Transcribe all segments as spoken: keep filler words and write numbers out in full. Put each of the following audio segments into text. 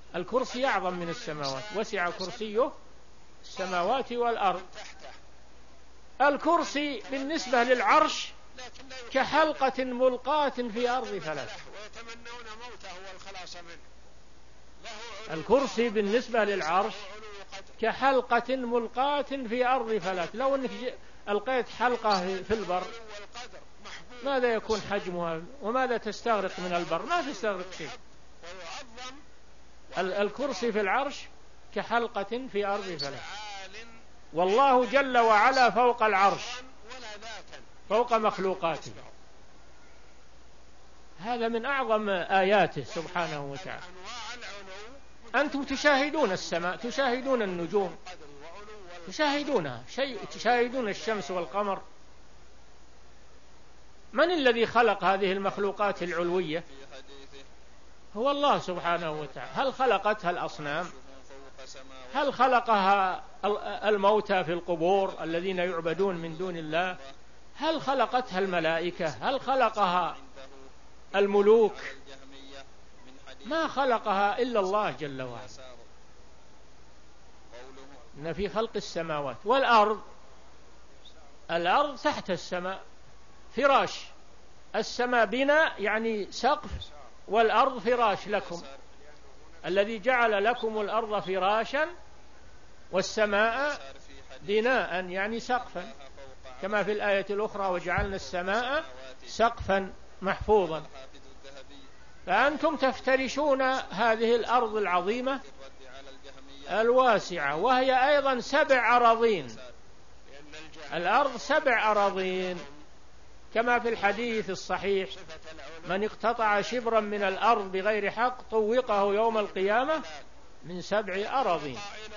الكرسي أعظم من السماوات، وسع كرسيه السماوات والأرض. الكرسي بالنسبة للعرش كحلقة ملقاة في أرض فلات. الكرسي بالنسبة للعرش كحلقة ملقاة في أرض فلات. لو أنك ألقيت حلقة في البر ماذا يكون حجمها وماذا تستغرق من البر؟ ما تستغرق شيء. الكرسي في العرش كحلقة في أرض فلات. والله جل وعلا فوق العرش، فوق مخلوقاته. هذا من أعظم آياته سبحانه وتعالى. أنتم تشاهدون السماء، تشاهدون النجوم، تشاهدونها شيء، تشاهدون الشمس والقمر. من الذي خلق هذه المخلوقات العلوية؟ هو الله سبحانه وتعالى. هل خلقتها الأصنام؟ هل خلقها الموتى في القبور الذين يعبدون من دون الله؟ هل خلقتها الملائكة؟ هل خلقها الملوك؟ ما خلقها إلا الله جل وعلا. إن في خلق السماوات والأرض، الأرض تحت السماء فراش. السماء بناء يعني سقف، والأرض فراش لكم. الذي جعل لكم الأرض فراشا والسماء بناء يعني سقفا، كما في الآية الأخرى وجعلنا السماء سقفا محفوظا. فأنتم تفترشون هذه الأرض العظيمة الواسعة، وهي أيضا سبع أراضين. الأرض سبع أراضين كما في الحديث الصحيح: من اقتطع شبرا من الأرض بغير حق طوقه يوم القيامة من سبع أراضين.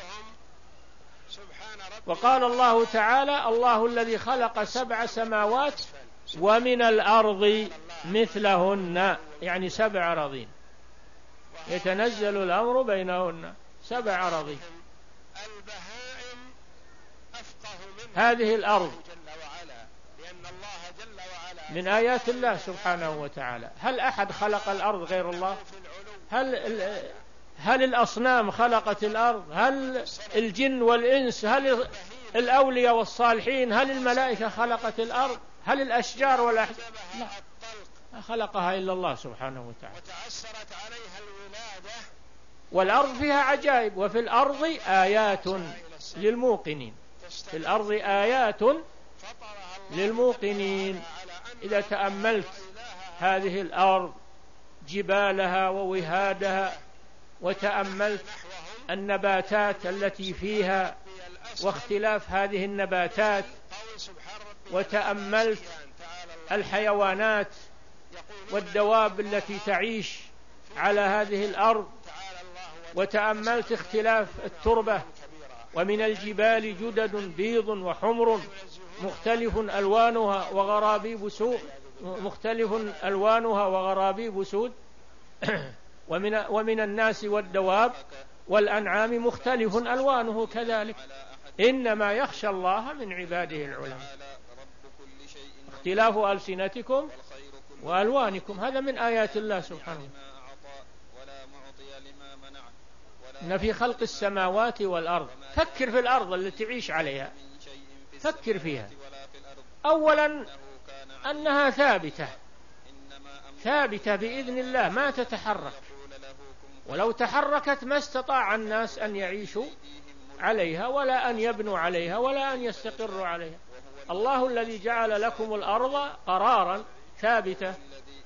وقال الله تعالى: الله الذي خلق سبع سماوات ومن الأرض مثلهن، يعني سبع أراضين يتنزل الأمر بينهن، سبع أراضين. هذه الأرض من آيات الله سبحانه وتعالى. هل أحد خلق الأرض غير الله؟ هل هل الأصنام خلقت الأرض؟ هل الجن والإنس؟ هل الأولياء والصالحين؟ هل الملائكة خلقت الأرض؟ هل الأشجار والأحجار؟ لا، ما خلقها إلا الله سبحانه وتعالى. والأرض فيها عجائب. وفي الأرض آيات للموقنين، في الأرض آيات للموقنين. إذا تأملت هذه الأرض جبالها ووهادها، وتأملت النباتات التي فيها واختلاف هذه النباتات، وتأملت الحيوانات والدواب التي تعيش على هذه الأرض، وتأملت اختلاف التربة، ومن الجبال جدد بيض وحمر مختلف ألوانها وغرابيب سود مختلف ألوانها وغرابيب سود ومن, ومن الناس والدواب والأنعام مختلف ألوانه كذلك، إنما يخشى الله من عباده العلماء. اختلاف ألسنتكم وألوانكم هذا من آيات الله سبحانه. إن في خلق السماوات والأرض. فكر في الأرض التي تعيش عليها، فكر فيها. أولا أنها ثابتة، ثابتة بإذن الله، ما تتحرك، ولو تحركت ما استطاع الناس أن يعيشوا عليها ولا أن يبنوا عليها ولا أن يستقروا عليها. الله الذي جعل لكم الأرض قرارا ثابتة.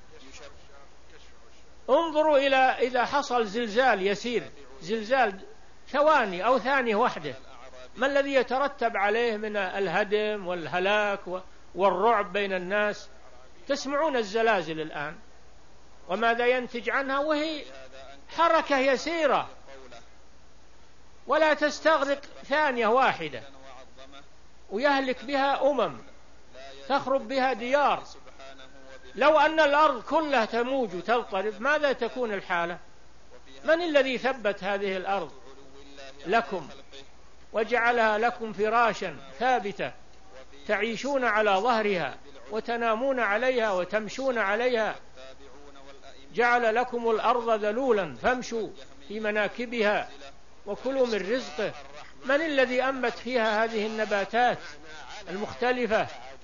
انظروا إلى إذا حصل زلزال يسير، زلزال ثواني أو ثانية واحدة، ما الذي يترتب عليه من الهدم والهلاك والرعب بين الناس؟ تسمعون الزلازل الآن وماذا ينتج عنها، وهي حركة يسيرة ولا تستغرق ثانية واحدة، ويهلك بها أمم، تخرب بها ديار. لو أن الأرض كلها تموج وتضطرب ماذا تكون الحالة؟ من الذي ثبت هذه الأرض لكم وجعلها لكم فراشا ثابتة تعيشون على ظهرها وتنامون عليها وتمشون عليها؟ جعل لكم الأرض ذلولا فامشوا في مناكبها وكلوا من رزقه. من الذي أنبت فيها هذه النباتات المختلفة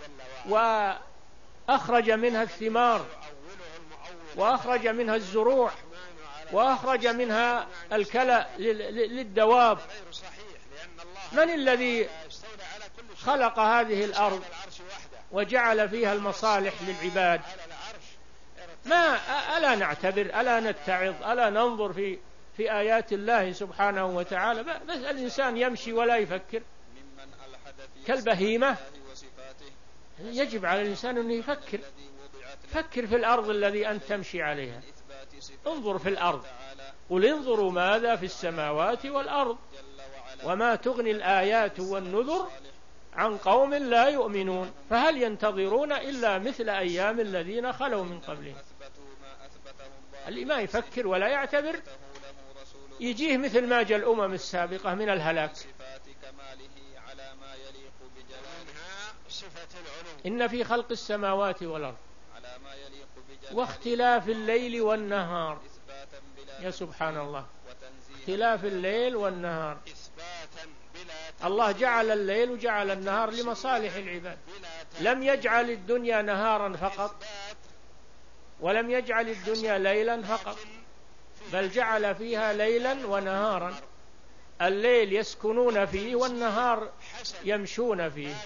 وأخرج منها الثمار وأخرج منها الزروع وأخرج منها الكلأ للدواب؟ من الذي خلق هذه الأرض وجعل فيها المصالح للعباد؟ ما ألا نعتبر، ألا نتعظ، ألا ننظر في في آيات الله سبحانه وتعالى؟ بس الإنسان يمشي ولا يفكر كالبهيمة. يجب على الإنسان أن يفكر، فكر في الأرض الذي أنت تمشي عليها، انظر في الأرض، قل انظروا ماذا في السماوات والأرض وما تغني الآيات والنذر عن قوم لا يؤمنون فهل ينتظرون إلا مثل أيام الذين خلوا من قبلهم. اللي ما يفكر ولا يعتبر يجيه مثل ما جاء الأمم السابقة من الهلاك. إن في خلق السماوات والأرض واختلاف الليل والنهار، يا سبحان الله، اختلاف الليل والنهار. الله جعل الليل وجعل النهار لمصالح العباد، لم يجعل الدنيا نهارا فقط ولم يجعل الدنيا ليلا فقط، بل جعل فيها ليلا ونهارا، الليل يسكنون فيه والنهار يمشون فيه.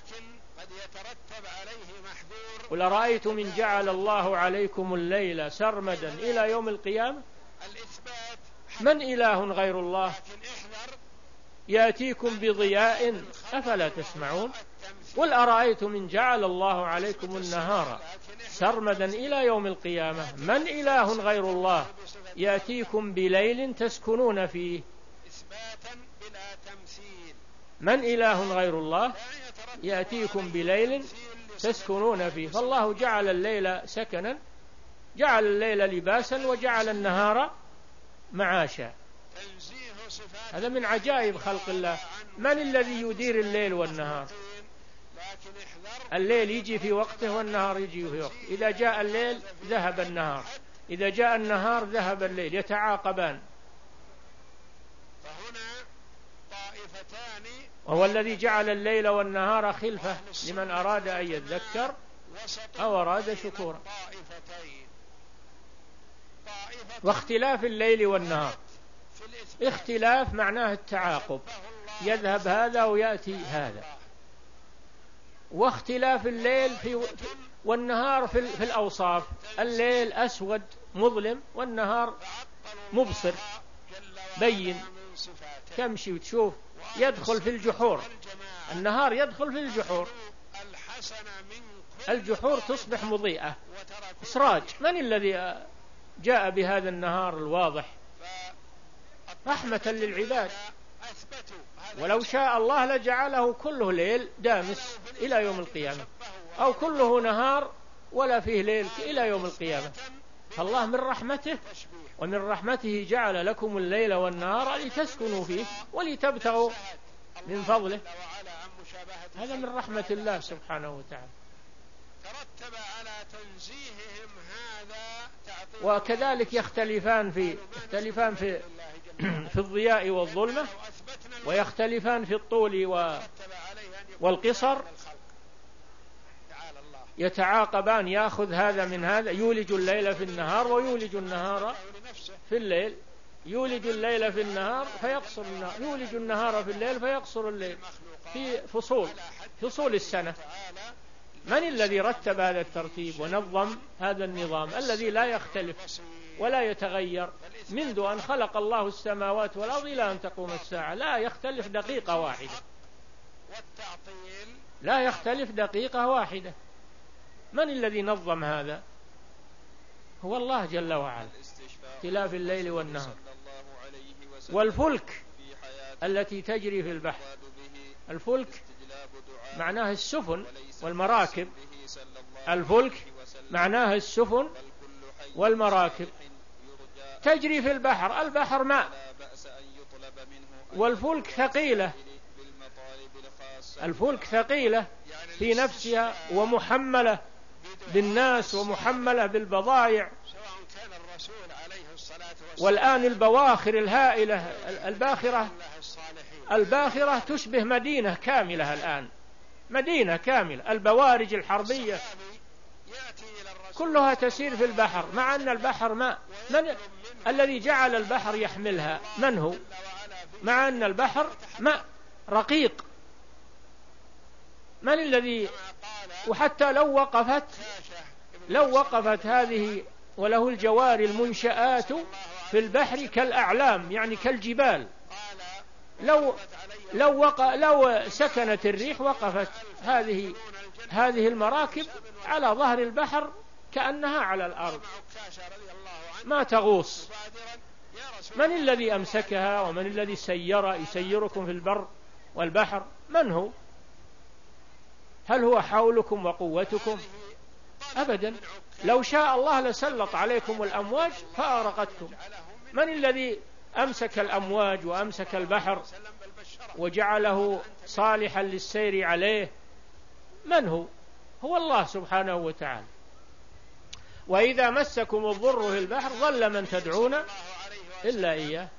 قل أرأيتم إن جعل الله عليكم الليل سرمدا إلى يوم القيامة من إله غير الله يأتيكم بضياء أفلا تسمعون. قل أرأيتم إن جعل الله عليكم النهار سرمدا إلى يوم القيامة من إله غير الله يأتيكم بليل تسكنون فيه. من إله غير الله يأتيكم بليل تسكنون فيه. فالله جعل الليل سكنا، جعل الليل لباسا وجعل النهار معاشا. هذا من عجائب خلق الله. من الذي يدير الليل والنهار؟ الليل يجي في وقته والنهار يجي في وقته، إذا جاء الليل ذهب النهار، إذا جاء النهار ذهب الليل، يتعاقبان. وهو الذي جعل الليل والنهار خلفة لمن أراد أن يذكر أو أراد شكورا. واختلاف الليل والنهار، اختلاف معناه التعاقب، يذهب هذا ويأتي هذا. واختلاف الليل في والنهار في, في الأوصاف، الليل أسود مظلم والنهار مبصر بين، تمشي وتشوف، يدخل في الجحور، النهار يدخل في الجحور، الجحور تصبح مضيئة إسراج. من الذي جاء بهذا النهار الواضح؟ رحمة للعباد. ولو شاء الله لجعله كله ليل دامس إلى يوم القيامة، أو كله نهار ولا فيه ليل إلى يوم القيامة. فالله من رحمته ومن رحمته جعل لكم الليل والنهار لتسكنوا فيه ولتبتغوا من فضله. هذا من رحمة الله سبحانه وتعالى. وكذلك يختلفان في يختلفان في في الضياء والظلمة، ويختلفان في الطول والقصر، يتعاقبان، يأخذ هذا من هذا، يولج الليل في النهار ويولج النهار في الليل، يولج الليل في النهار فيقصر النهار، يولج النهار في الليل فيقصر الليل، في فصول فصول السنة. من الذي رتب هذا الترتيب ونظم هذا النظام الذي لا يختلف ولا يتغير منذ أن خلق الله السماوات والأرض إلى أن تقوم الساعة؟ لا يختلف دقيقة واحدة، لا يختلف دقيقة واحدة. من الذي نظم هذا؟ هو الله جل وعلا. اختلاف الليل والنهار. والفلك التي تجري في البحر، الفلك معناه السفن والمراكب، الفلك معناه السفن والمراكب تجري في البحر، البحر ماء، والفلك ثقيلة، الفلك ثقيلة في نفسها ومحملة بالناس ومحملة بالبضائع. والآن البواخر الهائلة الباخرة الباخرة تشبه مدينة كاملة، الآن مدينة كاملة، البوارج الحربية كلها تسير في البحر، مع أن البحر ماء. من الذي جعل البحر يحملها؟ من هو؟ مع أن البحر ماء رقيق. من الذي؟ وحتى لو وقفت لو وقفت هذه وله الجوار المنشآت في البحر كالأعلام، يعني كالجبال، لو لو وق... لو سكنت الريح وقفت هذه هذه المراكب على ظهر البحر كأنها على الأرض، ما تغوص. من الذي أمسكها ومن الذي سير يسيركم في البر والبحر؟ من هو؟ هل هو حولكم وقوتكم؟ أبدا. لو شاء الله لسلط عليكم الأمواج فأغرقتكم. من الذي أمسك الأمواج وأمسك البحر وجعله صالحا للسير عليه؟ من هو؟ هو الله سبحانه وتعالى. وإذا مسكم الضر في البحر ضل من تدعون إلا إياه.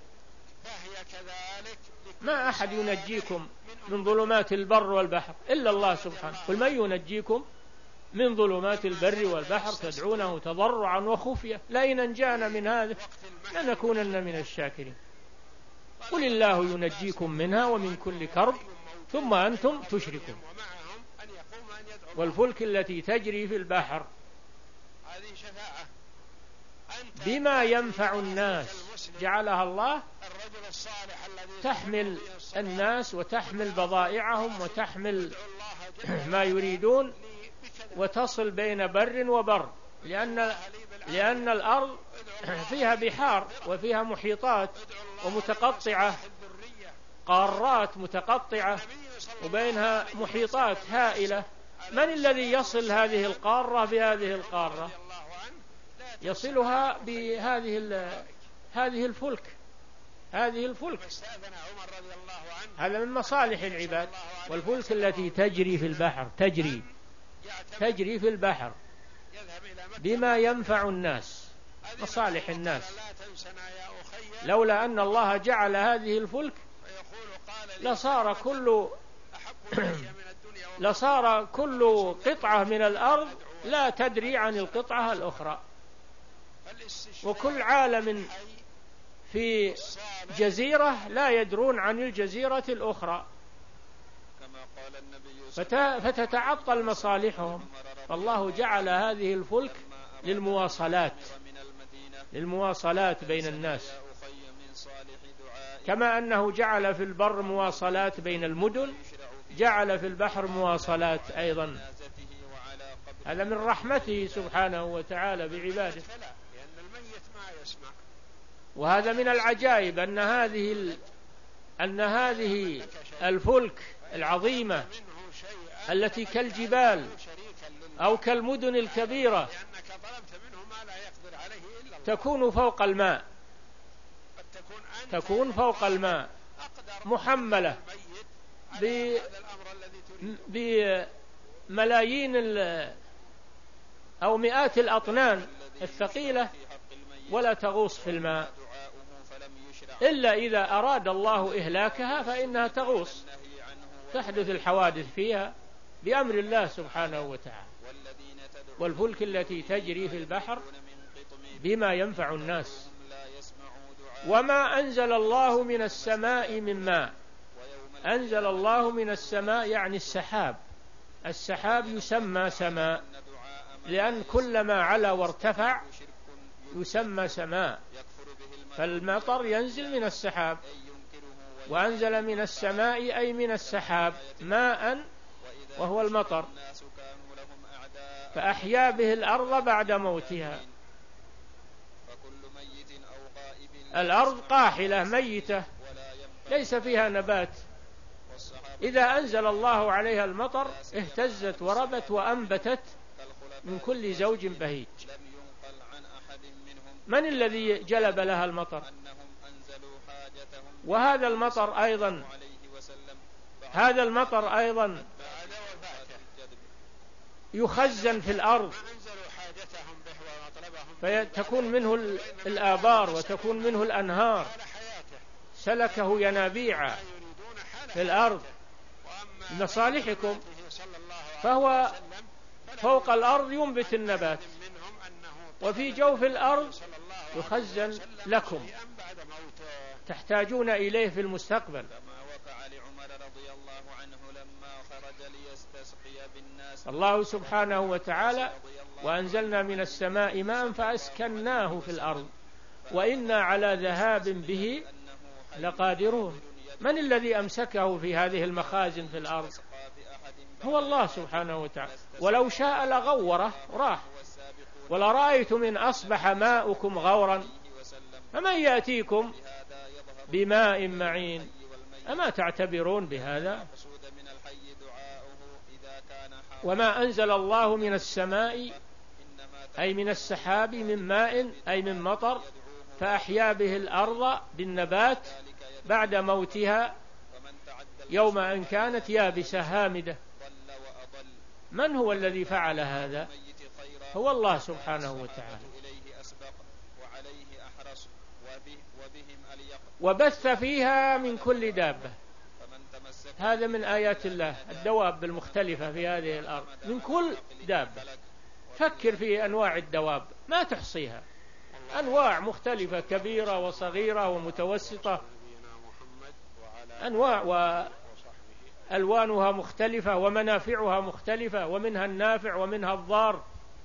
ما أحد ينجيكم من ظلمات البر والبحر إلا الله سبحانه. قل من ينجيكم من ظلمات البر والبحر تدعونه تضرعا وخفية لئن أنجانا من هذا لنكونن من الشاكرين. قل الله ينجيكم منها ومن كل كرب ثم أنتم تشركون. والفلك التي تجري في البحر بما ينفع الناس جعلها الله تحمل الناس وتحمل بضائعهم وتحمل ما يريدون وتصل بين بر وبر، لأن لأن الأرض فيها بحار وفيها محيطات ومتقطعة، قارات متقطعة وبينها محيطات هائلة. من الذي يصل هذه القارة بهذه القارة؟ يصلها بهذه هذه الفلك هذه الفلك هذا من مصالح العباد. والفلك التي تجري في البحر تجري تجري في البحر بما ينفع الناس، مصالح الناس. لولا أن الله جعل هذه الفلك لصار كل لصار كل قطعة من الأرض لا تدري عن القطعة الأخرى، وكل عالم في جزيرة لا يدرون عن الجزيرة الأخرى، فتتعطل مصالحهم. فالله جعل هذه الفلك للمواصلات للمواصلات بين الناس، كما أنه جعل في البر مواصلات بين المدن جعل في البحر مواصلات أيضا. هذا من رحمته سبحانه وتعالى بعباده. وهذا من العجائب أن هذه أن هذه الفلك العظيمة التي كالجبال أو كالمدن الكبيرة تكون فوق الماء تكون فوق الماء محملة بملايين أو مئات الأطنان الثقيلة ولا تغوص في الماء، إلا إذا أراد الله إهلاكها فإنها تغوص، تحدث الحوادث فيها بأمر الله سبحانه وتعالى. والفلك التي تجري في البحر بما ينفع الناس. وما أنزل الله من السماء من ماء. أنزل الله من السماء يعني السحاب. السحاب يسمى سماء لأن كلما علا وارتفع يسمى سماء. فالمطر ينزل من السحاب. وأنزل من السماء أي من السحاب ماء وهو المطر، فأحيا به الأرض بعد موتها. الأرض قاحلة ميتة ليس فيها نبات، إذا أنزل الله عليها المطر اهتزت وربت وأنبتت من كل زوج بهيج. من الذي جلب لها المطر؟ وهذا المطر أيضا هذا المطر أيضا يخزن في الأرض فتكون منه الآبار وتكون منه الأنهار، سلكه ينابيع في الأرض لمصالحكم، فهو فوق الأرض ينبت النبات، وفي جوف الأرض يخزن لكم تحتاجون إليه في المستقبل. الله سبحانه وتعالى: وأنزلنا من السماء ماء فأسكناه في الأرض وإنا على ذهاب به لقادرون. من الذي أمسكه في هذه المخازن في الأرض؟ هو الله سبحانه وتعالى، ولو شاء لغوره راح. ولرأيت من أصبح ماؤكم غورا فمن يأتيكم بماء معين، أما تعتبرون بهذا؟ وما أنزل الله من السماء أي من السحاب من ماء أي من مطر فأحيا به الأرض بالنبات بعد موتها يوم أن كانت يابسة هامدة. من هو الذي فعل هذا؟ هو الله سبحانه وتعالى. وبث فيها من كل دابة، هذا من آيات الله، الدواب المختلفة في هذه الأرض من كل دابة. فكر في أنواع الدواب ما تحصيها، أنواع مختلفة كبيرة وصغيرة ومتوسطة، أنواع وألوانها مختلفة ومنافعها مختلفة، ومنها النافع ومنها الضار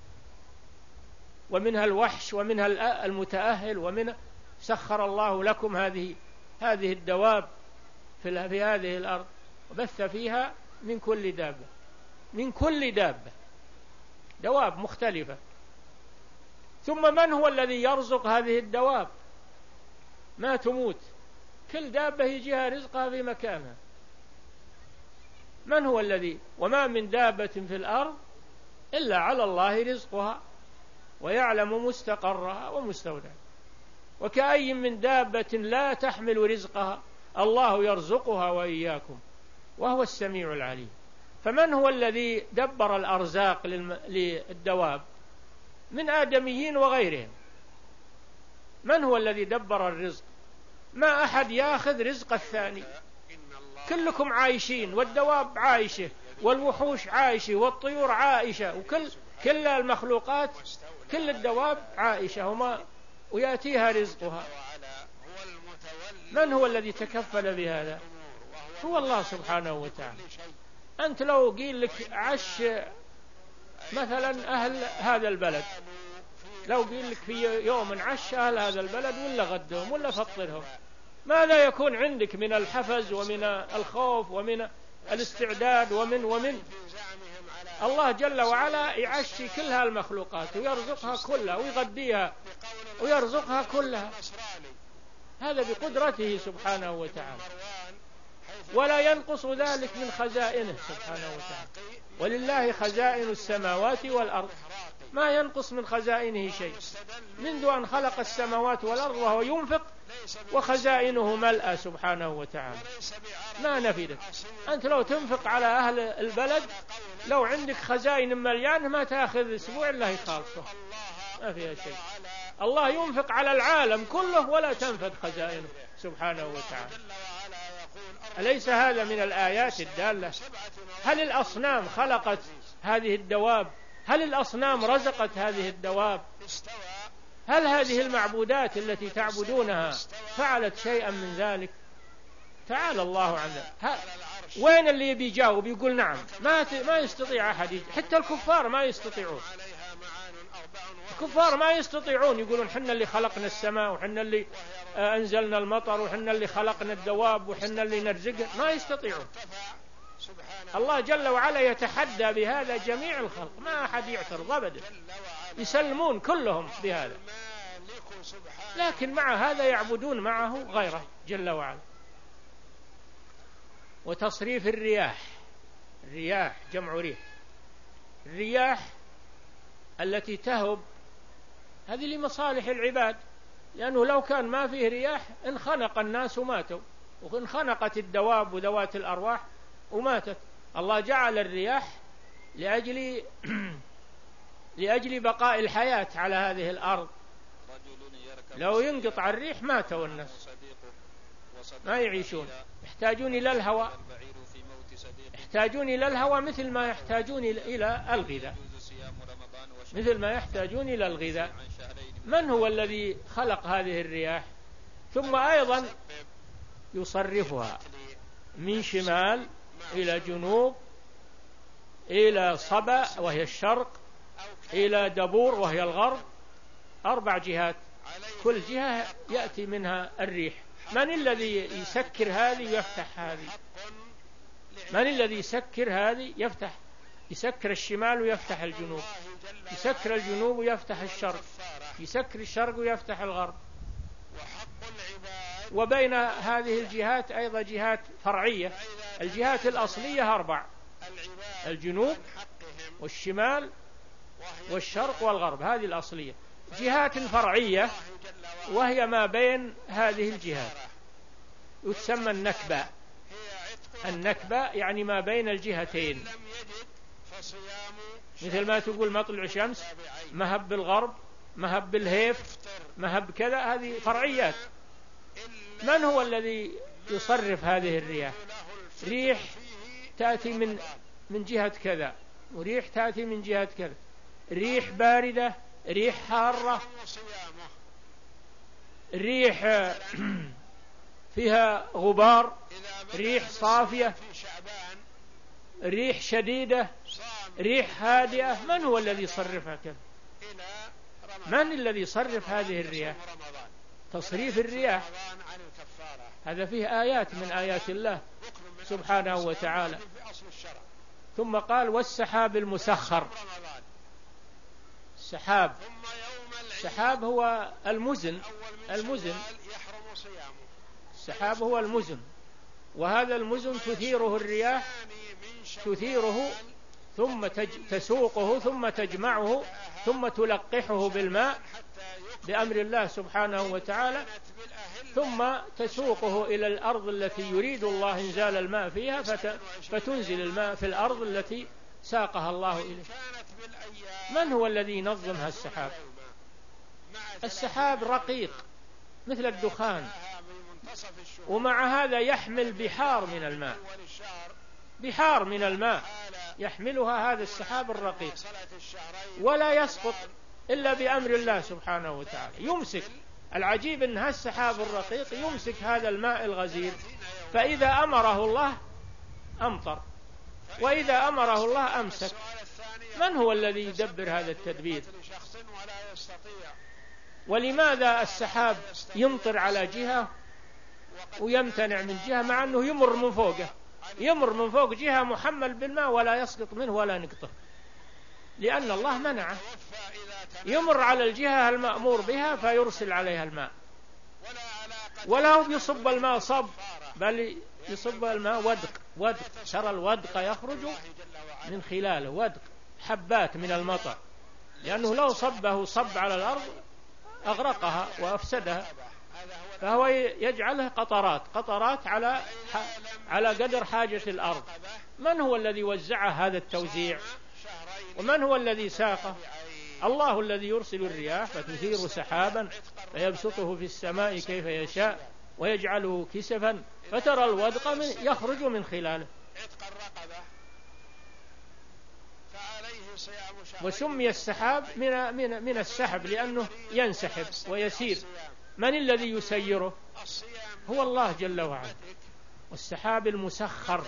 ومنها الوحش ومنها المتأهل، ومنها سخر الله لكم هذه هذه الدواب في, في هذه الأرض وبث فيها من كل دابة، من كل دابة دواب مختلفة. ثم من هو الذي يرزق هذه الدواب؟ ما تموت، كل دابة يجيها رزقها في مكانها. من هو الذي؟ وما من دابة في الأرض إلا على الله رزقها ويعلم مستقرها ومستودعها، وكأي من دابة لا تحمل رزقها الله يرزقها وإياكم وهو السميع العليم. فمن هو الذي دبر الأرزاق للدواب من آدميين وغيرهم؟ من هو الذي دبر الرزق؟ ما أحد يأخذ رزق الثاني، كلكم عايشين، والدواب عايشة والوحوش عايشة والطيور عائشة، وكل كل المخلوقات كل الدواب عائشة وما ويأتيها رزقها. من هو الذي تكفل بهذا؟ هو الله سبحانه وتعالى. أنت لو قيل لك عش مثلا أهل هذا البلد، لو قيل لك في يوم عش أهل هذا البلد ولا غدهم ولا فطرهم، ماذا يكون عندك من الحفز ومن الخوف ومن الاستعداد ومن ومن الله جل وعلا يعشي كل هالمخلوقات ويرزقها كلها ويغديها ويرزقها كلها، هذا بقدرته سبحانه وتعالى، ولا ينقص ذلك من خزائنه سبحانه وتعالى. ولله خزائن السماوات والأرض، ما ينقص من خزائنه شيء منذ أن خلق السماوات والأرض وهو ينفق وخزائنه ملأ سبحانه وتعالى ما نفدت. أنت لو تنفق على أهل البلد لو عندك خزائن مليانة ما تأخذ أسبوع إلا يخالصه، ما فيها شيء. الله ينفق على العالم كله ولا تنفد خزائنه سبحانه وتعالى. أليس هذا من الآيات الدالة؟ هل الأصنام خلقت هذه الدواب؟ هل الأصنام رزقت هذه الدواب؟ هل هذه المعبودات التي تعبدونها فعلت شيئا من ذلك؟ تعالى الله عن ذلك. وين اللي بيجاوب يقول نعم؟ ما ما يستطيع أحد، حتى الكفار ما يستطيعون. الكفار ما يستطيعون يقولون حنا اللي خلقنا السماء وحنا اللي أنزلنا المطر وحنا اللي خلقنا الدواب وحنا اللي نرزقها، ما يستطيعون. الله جل وعلا يتحدى بهذا جميع الخلق، ما أحد يعترض أبدا، يسلمون كلهم بهذا، لكن مع هذا يعبدون معه غيره جل وعلا. وتصريف الرياح، الرياح جمع ريح، الرياح التي تهب هذه لمصالح العباد، لأنه لو كان ما فيه رياح انخنق الناس وماتوا، وانخنقت الدواب وذوات الأرواح وماتت. الله جعل الرياح لأجل لأجل بقاء الحياة على هذه الأرض. لو ينقطع الريح ماتوا الناس، ما يعيشون. يحتاجون إلى الهواء، يحتاجون إلى الهواء مثل ما يحتاجون إلى الغذاء، مثل ما يحتاجون إلى الغذاء. من هو الذي خلق هذه الرياح؟ ثم أيضا يصرفها من شمال إلى جنوب، إلى صبا وهي الشرق، إلى دبور وهي الغرب. أربع جهات، كل جهة يأتي منها الريح. من الذي يسكر هذه ويفتح هذه؟ من الذي يسكر هذه يفتح؟ يسكر الشمال ويفتح الجنوب، يسكر الجنوب ويفتح الشرق، يسكر الشرق ويفتح الغرب. وبين هذه الجهات أيضا جهات فرعية. الجهات الأصلية أربع: الجنوب والشمال والشرق والغرب، هذه الأصلية. جهات فرعية وهي ما بين هذه الجهات يتسمى النكبة. النكبة يعني ما بين الجهتين، مثل ما تقول مطلع شمس، مهب بالغرب، مهب بالهيف، مهب كذا، هذه فرعيات. من هو الذي يصرف هذه الرياح؟ ريح تأتي من من جهة كذا، وريح تأتي من جهة كذا، ريح باردة، ريح حارة، ريح فيها غبار، ريح صافية، ريح شديدة، ريح هادئة. من هو الذي يصرفها كذا؟ من الذي يصرف هذه الرياح؟ تصريف الرياح هذا فيه آيات من آيات الله سبحانه وتعالى. ثم قال: والسحاب المسخر. السحاب، السحاب هو المزن، المزن السحاب هو المزن، وهذا المزن تثيره الرياح، تثيره ثم تسوقه ثم تجمعه ثم تلقحه بالماء بأمر الله سبحانه وتعالى، ثم تسوقه إلى الأرض التي يريد الله إنزال الماء فيها، فتنزل الماء في الأرض التي ساقها الله إليه. من هو الذي ينظمها؟ السحاب. السحاب رقيق مثل الدخان، ومع هذا يحمل بحار من الماء، بحار من الماء يحملها هذا السحاب الرقيق، ولا يسقط إلا بأمر الله سبحانه وتعالى. يمسك، العجيب أن هذا السحاب الرقيق يمسك هذا الماء الغزير، فإذا أمره الله أمطر، وإذا أمره الله أمسك. من هو الذي يدبر هذا التدبير؟ ولماذا السحاب يمطر على جهة ويمتنع من جهة، مع أنه يمر من فوقه، يمر من فوق جهة محمل بالماء ولا يسقط منه ولا نقطة؟ لأن الله منعه. يمر على الجهة المأمور بها فيرسل عليها الماء، ولا هو يصب الماء صب، بل يصب الماء ودق، ودق. ترى الودق يخرج من خلاله، ودق، حبات من المطر، لأنه لو صبه صب على الأرض أغرقها وأفسدها، فهو يجعله قطرات، قطرات على على قدر حاجة الأرض. من هو الذي وزع هذا التوزيع؟ ومن هو الذي ساقه؟ الله الذي يرسل الرياح فتثير سحابا فيبسطه في السماء كيف يشاء ويجعله كسفا فترى الودق من يخرج من خلاله. وسمي السحاب من من من السحب لأنه ينسحب ويسير. من الذي يسيره؟ هو الله جل وعلا. والسحاب المسخر،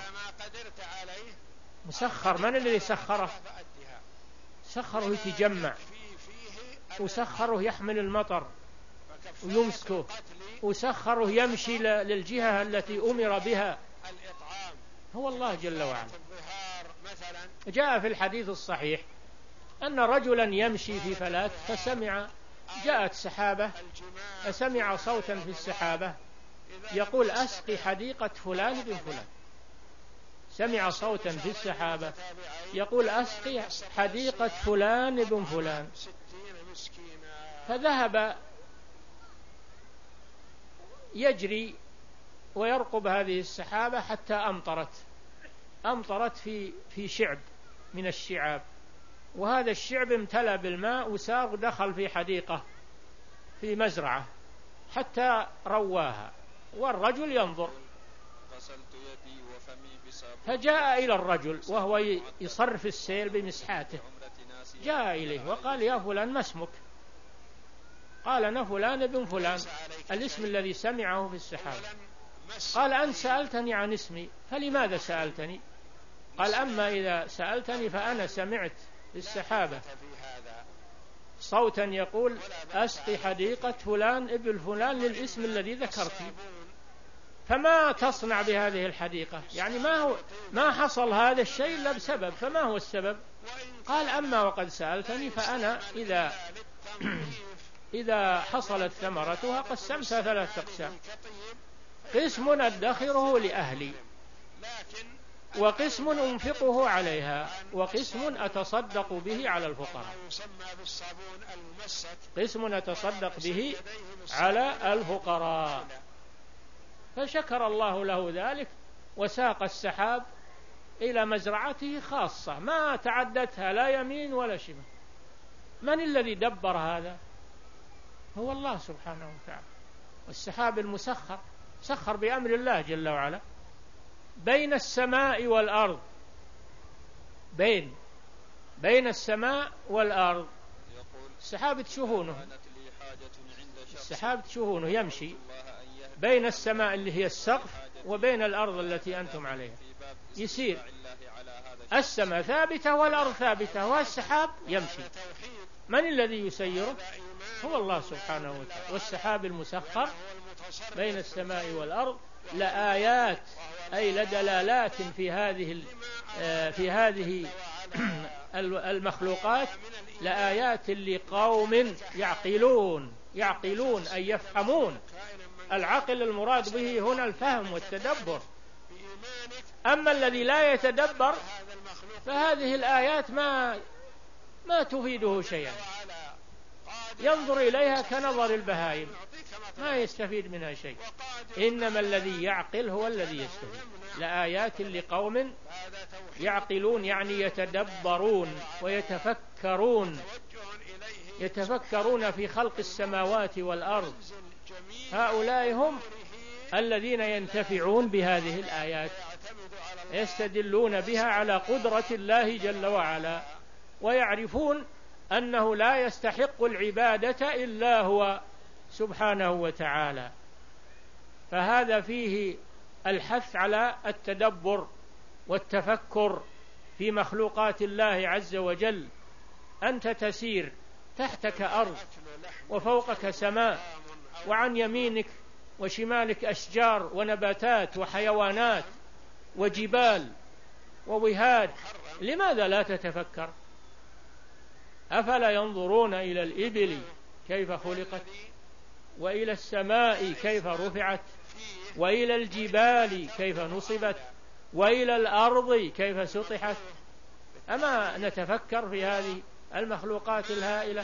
مسخر، من الذي سخره؟ سخره يتجمع، وسخره يحمل المطر ويمسكه، وسخره يمشي للجهة التي أمر بها، هو الله جل وعلا. جاء في الحديث الصحيح أن رجلا يمشي في فلاة فسمع، جاءت سحابة فسمع صوتا في السحابة يقول: أسقي حديقة فلان بن فلان. سمع صوتا في السحابة يقول: أسقي حديقة فلان بن فلان. فذهب يجري ويرقب هذه السحابة حتى أمطرت، أمطرت في في شعب من الشعاب، وهذا الشعب امتلأ بالماء وساق ودخل في حديقة في مزرعة حتى رواها، والرجل ينظر، فجاء إلى الرجل وهو يصرف السيل بمسحاته، جاء إليه وقال: يا فلان ما اسمك؟ قال: أنا فلان ابن فلان، الاسم الذي سمعه في السحاب. قال: أنت سألتني عن اسمي، فلماذا سألتني؟ قال: أما إذا سألتني فأنا سمعت في السحابة صوتا يقول: أسقي حديقة فلان ابن فلان للاسم الذي ذكرتي، فما تصنع بهذه الحديقة؟ يعني ما هو ما حصل هذا الشيء إلا بسبب، فما هو السبب؟ قال: أما وقد سألتني فأنا إذا إذا حصلت ثمرتها قسمتها ثلاثة أقسام، قسم أدخره لأهلي، وقسم أنفقه عليها، وقسم أتصدق به على الفقراء. قسم أتصدق به على الفقراء. فشكر الله له ذلك وساق السحاب إلى مزرعته خاصة ما تعدتها لا يمين ولا شمال. من الذي دبر هذا؟ هو الله سبحانه وتعالى. والسحاب المسخر سخر بأمر الله جل وعلا بين السماء والأرض، بين بين السماء والأرض. السحاب تشوفونه، السحاب تشوفونه يمشي بين السماء اللي هي السقف وبين الأرض التي أنتم عليها، يسير. السماء ثابتة والأرض ثابتة والسحاب يمشي. من الذي يسيره؟ هو الله سبحانه وتعالى. والسحاب المسخر بين السماء والأرض لآيات، أي لدلالات في هذه في هذه المخلوقات، لآيات لقوم يعقلون يعقلون أي يفهمون. العقل المراد به هنا الفهم والتدبر. أما الذي لا يتدبر فهذه الآيات ما ما تفيده شيئا، ينظر إليها كنظر البهائم ما يستفيد منها شيء. إنما الذي يعقل هو الذي يستفيد. لآيات لقوم يعقلون يعني يتدبرون ويتفكرون، يتفكرون في خلق السماوات والأرض. هؤلاء هم الذين ينتفعون بهذه الآيات، يستدلون بها على قدرة الله جل وعلا، ويعرفون أنه لا يستحق العبادة إلا هو سبحانه وتعالى. فهذا فيه الحث على التدبر والتفكر في مخلوقات الله عز وجل. أنت تسير، تحتك أرض وفوقك سماء، وعن يمينك وشمالك أشجار ونباتات وحيوانات وجبال ووهاد. لماذا لا تتفكر؟ أفلا ينظرون إلى الإبل كيف خلقت، وإلى السماء كيف رفعت، وإلى الجبال كيف نصبت، وإلى الأرض كيف سطحت؟ أما نتفكر في هذه المخلوقات الهائلة؟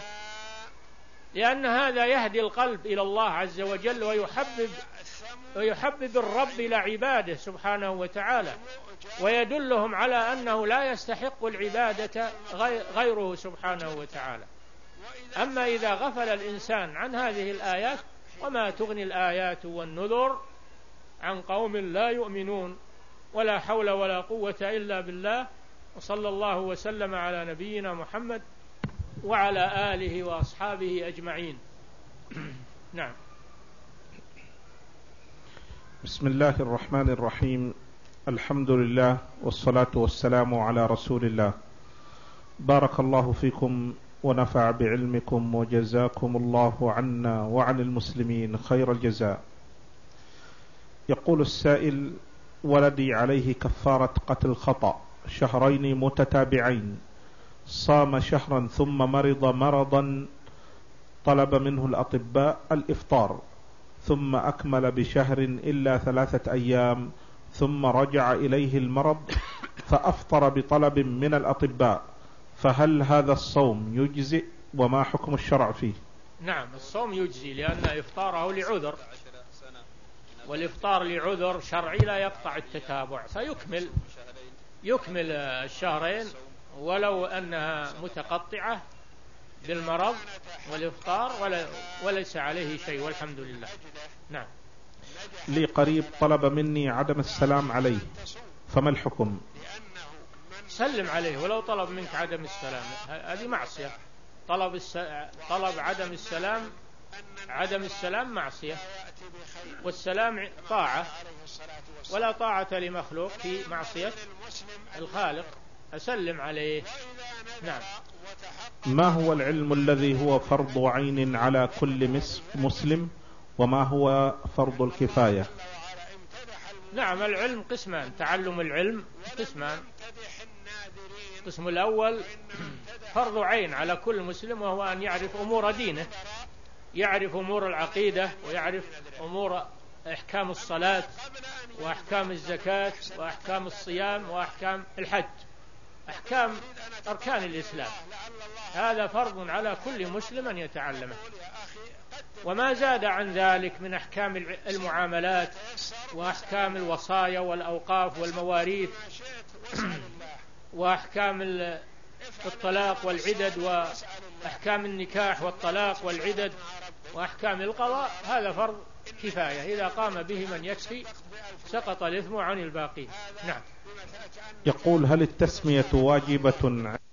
لأن هذا يهدي القلب إلى الله عز وجل، ويحبب ويحبب الرب إلى عباده سبحانه وتعالى، ويدلهم على أنه لا يستحق العبادة غيره سبحانه وتعالى. أما إذا غفل الإنسان عن هذه الآيات، وما تغني الآيات والنذر عن قوم لا يؤمنون. ولا حول ولا قوة إلا بالله. وصلى الله وسلم على نبينا محمد وعلى آله وأصحابه أجمعين. نعم. بسم الله الرحمن الرحيم. الحمد لله والصلاة والسلام على رسول الله. بارك الله فيكم ونفع بعلمكم، وجزاكم الله عنا وعن المسلمين خير الجزاء. يقول السائل: ولدي عليه كفارة قتل خطأ شهرين متتابعين، صام شهرا ثم مرض مرضا طلب منه الأطباء الإفطار، ثم أكمل بشهر إلا ثلاثة أيام، ثم رجع إليه المرض فأفطر بطلب من الأطباء، فهل هذا الصوم يجزئ؟ وما حكم الشرع فيه؟ نعم، الصوم يجزي لأن إفطاره لعذر، والإفطار لعذر شرعي لا يقطع التتابع، فيكمل يكمل الشهرين ولو أنها متقطعة بالمرض والإفطار ولا وليس عليه شيء والحمد لله. نعم. لي قريب طلب مني عدم السلام عليه، فما الحكم؟ سلم عليه ولو طلب منك عدم السلام، هذه معصية. طلب الس... طلب عدم السلام عدم السلام معصية، والسلام طاعة، ولا طاعة لمخلوق في معصية الخالق. أسلم عليه. نعم. ما هو العلم الذي هو فرض عين على كل مسلم، وما هو فرض الكفاية؟ نعم، العلم قسمان، تعلم العلم قسمان. القسم الأول فرض عين على كل مسلم، وهو أن يعرف أمور دينه، يعرف أمور العقيدة، ويعرف أمور أحكام الصلاة وأحكام الزكاة وأحكام الصيام وأحكام الحج، أحكام أركان الإسلام. هذا فرض على كل مسلم أن يتعلمه. وما زاد عن ذلك من أحكام المعاملات وأحكام الوصايا والأوقاف والمواريث وأحكام الطلاق والعدد وأحكام النكاح والطلاق والعدد وأحكام القضاء، هذا فرض كفاية، إذا قام به من يكفي سقط الإثم عن الباقين. نعم. يقول: هل التسمية واجبة